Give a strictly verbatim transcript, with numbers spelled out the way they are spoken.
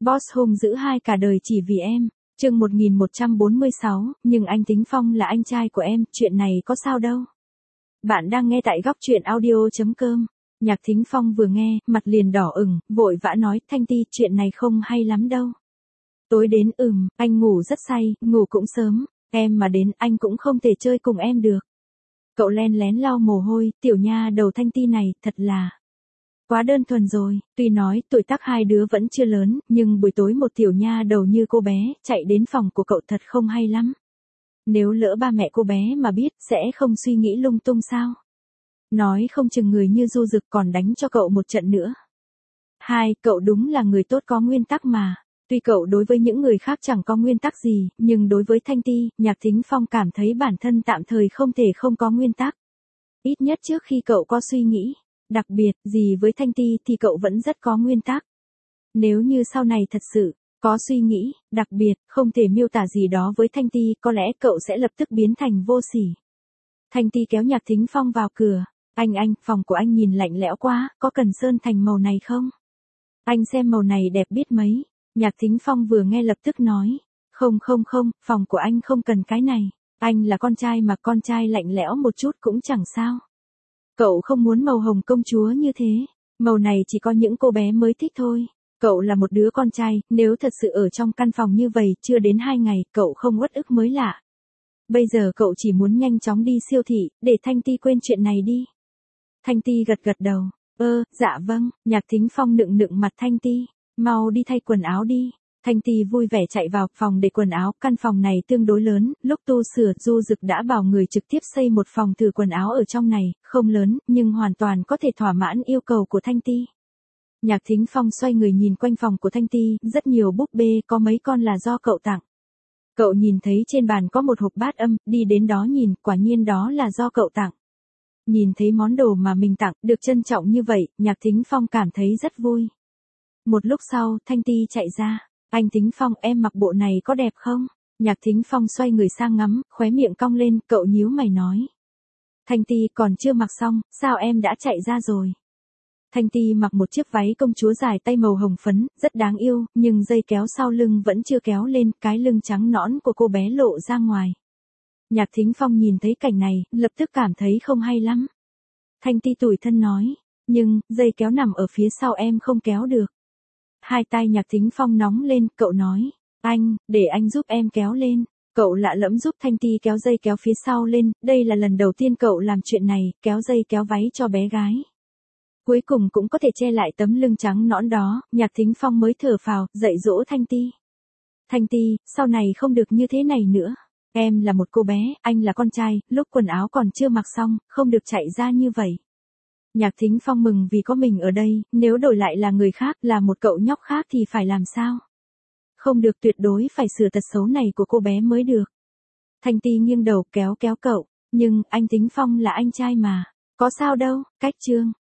Boss hung dữ hai cả đời chỉ vì em. Chương một nghìn một trăm bốn mươi sáu, nhưng anh Tính Phong là anh trai của em, chuyện này có sao đâu. Bạn đang nghe tại góc truyện audio chấm com. Nhạc Thính Phong vừa nghe, mặt liền đỏ ửng, vội vã nói, Thanh Ti, chuyện này không hay lắm đâu. Tối đến ừm, anh ngủ rất say, ngủ cũng sớm, em mà đến anh cũng không thể chơi cùng em được. Cậu len lén lau mồ hôi, tiểu nha đầu Thanh Ti này, thật là quá đơn thuần rồi. Tuy nói tuổi tác hai đứa vẫn chưa lớn, nhưng buổi tối một tiểu nha đầu như cô bé chạy đến phòng của cậu thật không hay lắm. Nếu lỡ ba mẹ cô bé mà biết, sẽ không suy nghĩ lung tung sao? Nói không chừng người như Du Dực còn đánh cho cậu một trận nữa. Hai, cậu đúng là người tốt có nguyên tắc mà. Tuy cậu đối với những người khác chẳng có nguyên tắc gì, nhưng đối với Thanh Ti, Nhạc Thính Phong cảm thấy bản thân tạm thời không thể không có nguyên tắc. Ít nhất trước khi cậu có suy nghĩ. Đặc biệt, gì với Thanh Ti thì cậu vẫn rất có nguyên tắc. Nếu như sau này thật sự có suy nghĩ, đặc biệt, không thể miêu tả gì đó với Thanh Ti, có lẽ cậu sẽ lập tức biến thành vô sỉ. Thanh Ti kéo Nhạc Thính Phong vào cửa. Anh anh, phòng của anh nhìn lạnh lẽo quá, có cần sơn thành màu này không? Anh xem màu này đẹp biết mấy. Nhạc Thính Phong vừa nghe lập tức nói. Không không không, phòng của anh không cần cái này. Anh là con trai mà con trai lạnh lẽo một chút cũng chẳng sao. Cậu không muốn màu hồng công chúa như thế. Màu này chỉ có những cô bé mới thích thôi. Cậu là một đứa con trai, nếu thật sự ở trong căn phòng như vậy, chưa đến hai ngày, cậu không uất ức mới lạ. Bây giờ cậu chỉ muốn nhanh chóng đi siêu thị, để Thanh Ti quên chuyện này đi. Thanh Ti gật gật đầu. Ơ, dạ vâng. Nhạc Thính Phong nựng nựng mặt Thanh Ti. Mau đi thay quần áo đi. Thanh Ti vui vẻ chạy vào phòng để quần áo, căn phòng này tương đối lớn, lúc tu sửa, Du Dực đã bảo người trực tiếp xây một phòng thử quần áo ở trong này, không lớn, nhưng hoàn toàn có thể thỏa mãn yêu cầu của Thanh Ti. Nhạc Thính Phong xoay người nhìn quanh phòng của Thanh Ti, rất nhiều búp bê, có mấy con là do cậu tặng. Cậu nhìn thấy trên bàn có một hộp bát âm, đi đến đó nhìn, quả nhiên đó là do cậu tặng. Nhìn thấy món đồ mà mình tặng, được trân trọng như vậy, Nhạc Thính Phong cảm thấy rất vui. Một lúc sau, Thanh Ti chạy ra. Anh Thính Phong, em mặc bộ này có đẹp không? Nhạc Thính Phong xoay người sang ngắm, khóe miệng cong lên, cậu nhíu mày nói. Thanh Ti còn chưa mặc xong, sao em đã chạy ra rồi? Thanh Ti mặc một chiếc váy công chúa dài tay màu hồng phấn, rất đáng yêu, nhưng dây kéo sau lưng vẫn chưa kéo lên, cái lưng trắng nõn của cô bé lộ ra ngoài. Nhạc Thính Phong nhìn thấy cảnh này, lập tức cảm thấy không hay lắm. Thanh Ti tủi thân nói, nhưng, dây kéo nằm ở phía sau em không kéo được. Hai tay Nhạc Thính Phong nóng lên, cậu nói, anh, để anh giúp em kéo lên. Cậu lạ lẫm giúp Thanh Ti kéo dây kéo phía sau lên, đây là lần đầu tiên cậu làm chuyện này, kéo dây kéo váy cho bé gái. Cuối cùng cũng có thể che lại tấm lưng trắng nõn đó, Nhạc Thính Phong mới thở phào, dạy dỗ Thanh Ti. Thanh Ti, sau này không được như thế này nữa. Em là một cô bé, anh là con trai, lúc quần áo còn chưa mặc xong, không được chạy ra như vậy. Nhạc Thính Phong mừng vì có mình ở đây, nếu đổi lại là người khác, là một cậu nhóc khác thì phải làm sao? Không được, tuyệt đối phải sửa tật xấu này của cô bé mới được. Thanh Ti nghiêng đầu kéo kéo cậu, nhưng anh Thính Phong là anh trai mà, có sao đâu. Cách chương